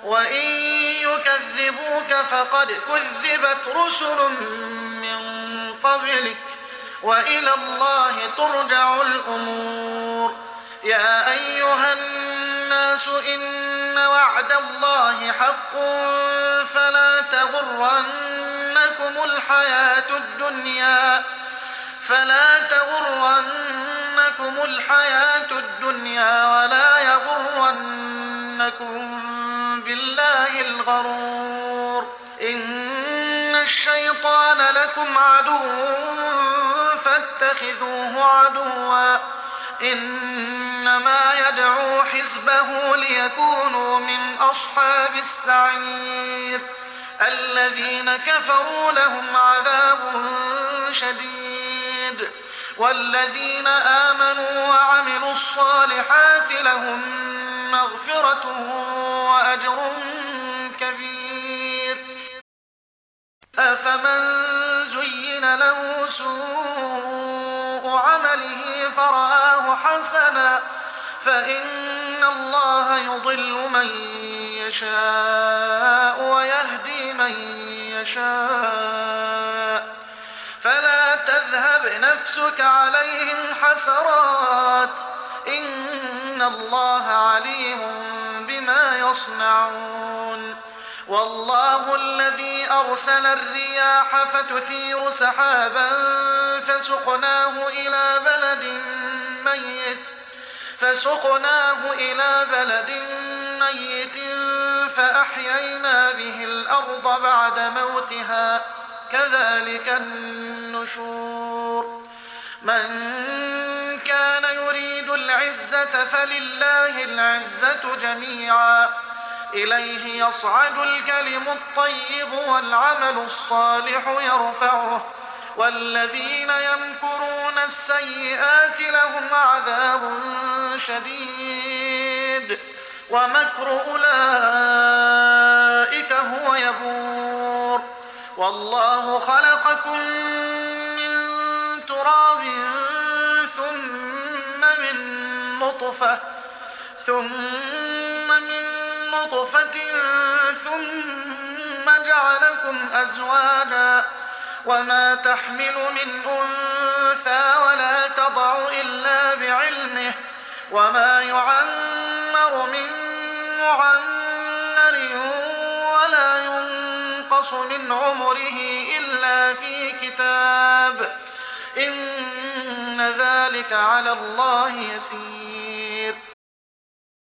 وإن يكذبوك فقد كذبت رسل من قبلك وإلى الله ترجع الأمور. يا أيها الناس إن وعد الله حق فلا تغرنكم الحياة الدنيا ولا يغرنكم بالله الغرور. إن الشيطان لكم عدو فاتخذوه عدوا إنما يدعو حزبه ليكونوا من أصحاب السعير. الذين كفروا لهم عذاب شديد والذين آمنوا وعملوا الصالحات لهم مغفرة وأجر كبير. أفمن زين له سوء عمله فرآه حسنا فإن الله يضل من يشاء ويهدي من يشاء فلا تذهب نفسك عليهم حسرات إن الله عليم بما يصنعون. والله الذي أرسل الرياح فتثير سحابا فسقناه إلى بلد ميت فأحيينا به الأرض بعد موتها كذلك النشور. من كان يريد العزة فلله العزة جميعا إليه يصعد الكلم الطيب والعمل الصالح يرفعه والذين يمكرون السيئات لهم عذاب شديد ومكر أولئك هو يبور. والله خلقكم من تراب ثم من نطفة ثم جعلكم أزواجا وما تحمل من أنثى ولا تضع إلا بعلمه وما يعمر من معمر ولا ينقص من عمره إلا في كتاب إن ذلك على الله يسير.